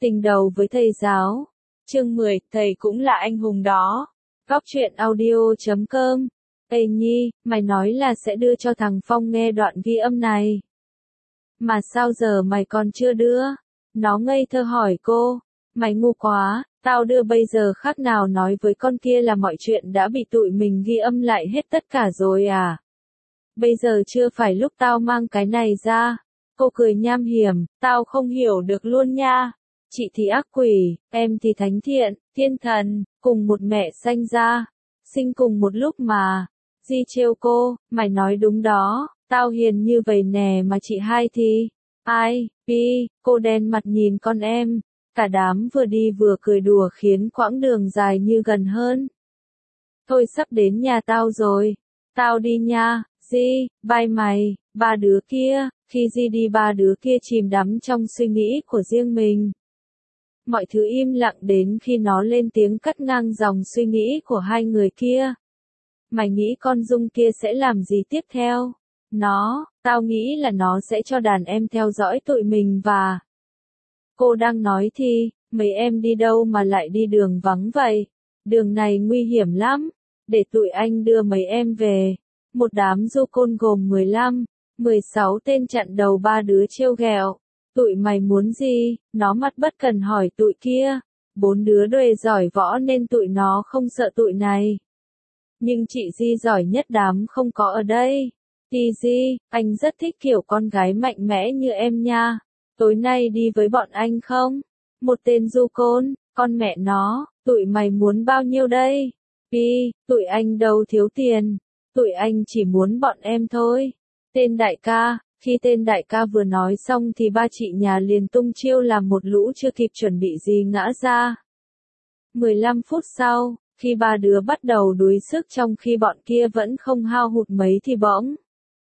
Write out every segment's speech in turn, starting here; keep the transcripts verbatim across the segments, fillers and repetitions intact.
Tình đầu với thầy giáo. Chương mười, thầy cũng là anh hùng đó. Góc truyện audio chấm com. Ê Nhi, mày nói là sẽ đưa cho thằng Phong nghe đoạn ghi âm này. Mà sao giờ mày còn chưa đưa? Nó ngây thơ hỏi cô. Mày ngu quá, tao đưa bây giờ khác nào nói với con kia là mọi chuyện đã bị tụi mình ghi âm lại hết tất cả rồi à? Bây giờ chưa phải lúc tao mang cái này ra. Cô cười nham hiểm, tao không hiểu được luôn nha. Chị thì ác quỷ, em thì thánh thiện, thiên thần, cùng một mẹ sanh ra. Sinh cùng một lúc mà. Di trêu cô, mày nói đúng đó, tao hiền như vậy nè mà chị hai thì. Ai, Pi, cô đen mặt nhìn con em. Cả đám vừa đi vừa cười đùa khiến quãng đường dài như gần hơn. Thôi sắp đến nhà tao rồi. Tao đi nha, Di, bye mày, ba đứa kia. Khi Di đi ba đứa kia chìm đắm trong suy nghĩ của riêng mình. Mọi thứ im lặng đến khi nó lên tiếng cắt ngang dòng suy nghĩ của hai người kia. Mày nghĩ con Dung kia sẽ làm gì tiếp theo? Nó, tao nghĩ là nó sẽ cho đàn em theo dõi tụi mình và... Cô đang nói thì, mấy em đi đâu mà lại đi đường vắng vậy? Đường này nguy hiểm lắm. Để tụi anh đưa mấy em về. Một đám du côn gồm mười lăm, mười sáu tên chặn đầu ba đứa trêu ghẹo. Tụi mày muốn gì? Nó mặt bất cần hỏi tụi kia. Bốn đứa đuề giỏi võ nên tụi nó không sợ tụi này. Nhưng chị Di giỏi nhất đám không có ở đây. Thì Di, anh rất thích kiểu con gái mạnh mẽ như em nha. Tối nay đi với bọn anh không? Một tên du côn, con mẹ nó, tụi mày muốn bao nhiêu đây? Pi, tụi anh đâu thiếu tiền. Tụi anh chỉ muốn bọn em thôi. Tên đại ca, khi tên đại ca vừa nói xong thì ba chị nhà liền tung chiêu làm một lũ chưa kịp chuẩn bị gì ngã ra. mười lăm phút sau, khi ba đứa bắt đầu đuối sức trong khi bọn kia vẫn không hao hụt mấy thì bỗng.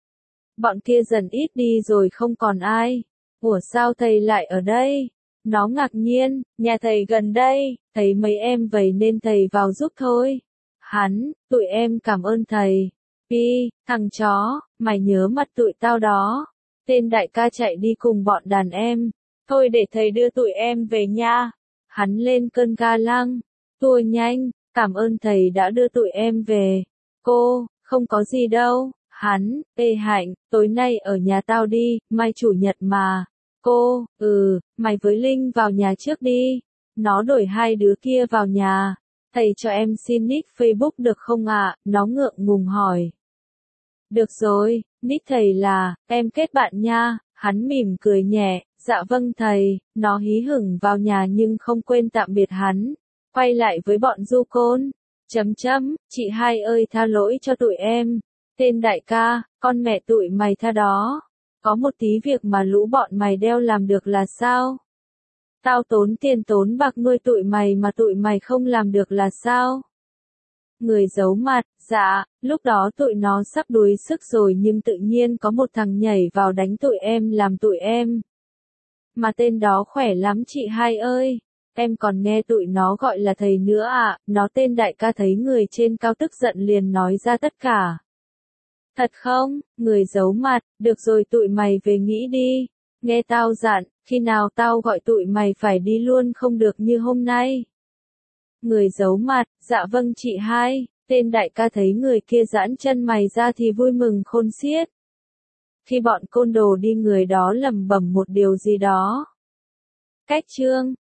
Bọn kia dần ít đi rồi không còn ai. Ủa sao thầy lại ở đây? Nó ngạc nhiên, nhà thầy gần đây, thấy mấy em vậy nên thầy vào giúp thôi. Hắn, tụi em cảm ơn thầy. Pi, thằng chó, mày nhớ mặt tụi tao đó. Tên đại ca chạy đi cùng bọn đàn em. Thôi để thầy đưa tụi em về nha. Hắn lên cơn ga lăng. Tua nhanh, cảm ơn thầy đã đưa tụi em về. Cô, không có gì đâu. Hắn, ê Hạnh, tối nay ở nhà tao đi, mai chủ nhật mà. Cô, ừ, mày với Linh vào nhà trước đi. Nó đổi hai đứa kia vào nhà. Thầy cho em xin nick Facebook được không ạ? À? Nó ngượng ngùng hỏi. Được rồi, nick thầy là, em kết bạn nha. Hắn mỉm cười nhẹ, dạ vâng thầy. Nó hí hửng vào nhà nhưng không quên tạm biệt hắn. Quay lại với bọn du côn. Chấm chấm, chị hai ơi tha lỗi cho tụi em. Tên đại ca, con mẹ tụi mày tha đó. Có một tí việc mà lũ bọn mày đeo làm được là sao? Tao tốn tiền tốn bạc nuôi tụi mày mà tụi mày không làm được là sao? Người giấu mặt, dạ, lúc đó tụi nó sắp đuối sức rồi nhưng tự nhiên có một thằng nhảy vào đánh tụi em làm tụi em. Mà tên đó khỏe lắm chị hai ơi. Em còn nghe tụi nó gọi là thầy nữa ạ. À. Nó tên đại ca thấy người trên cao tức giận liền nói ra tất cả. Thật không? Người giấu mặt, được rồi tụi mày về nghĩ đi. Nghe tao dặn, khi nào tao gọi tụi mày phải đi luôn không được như hôm nay. Người giấu mặt, dạ vâng chị hai. Tên đại ca thấy người kia giãn chân mày ra thì vui mừng khôn xiết. Khi bọn côn đồ đi người đó lẩm bẩm một điều gì đó. Cách chương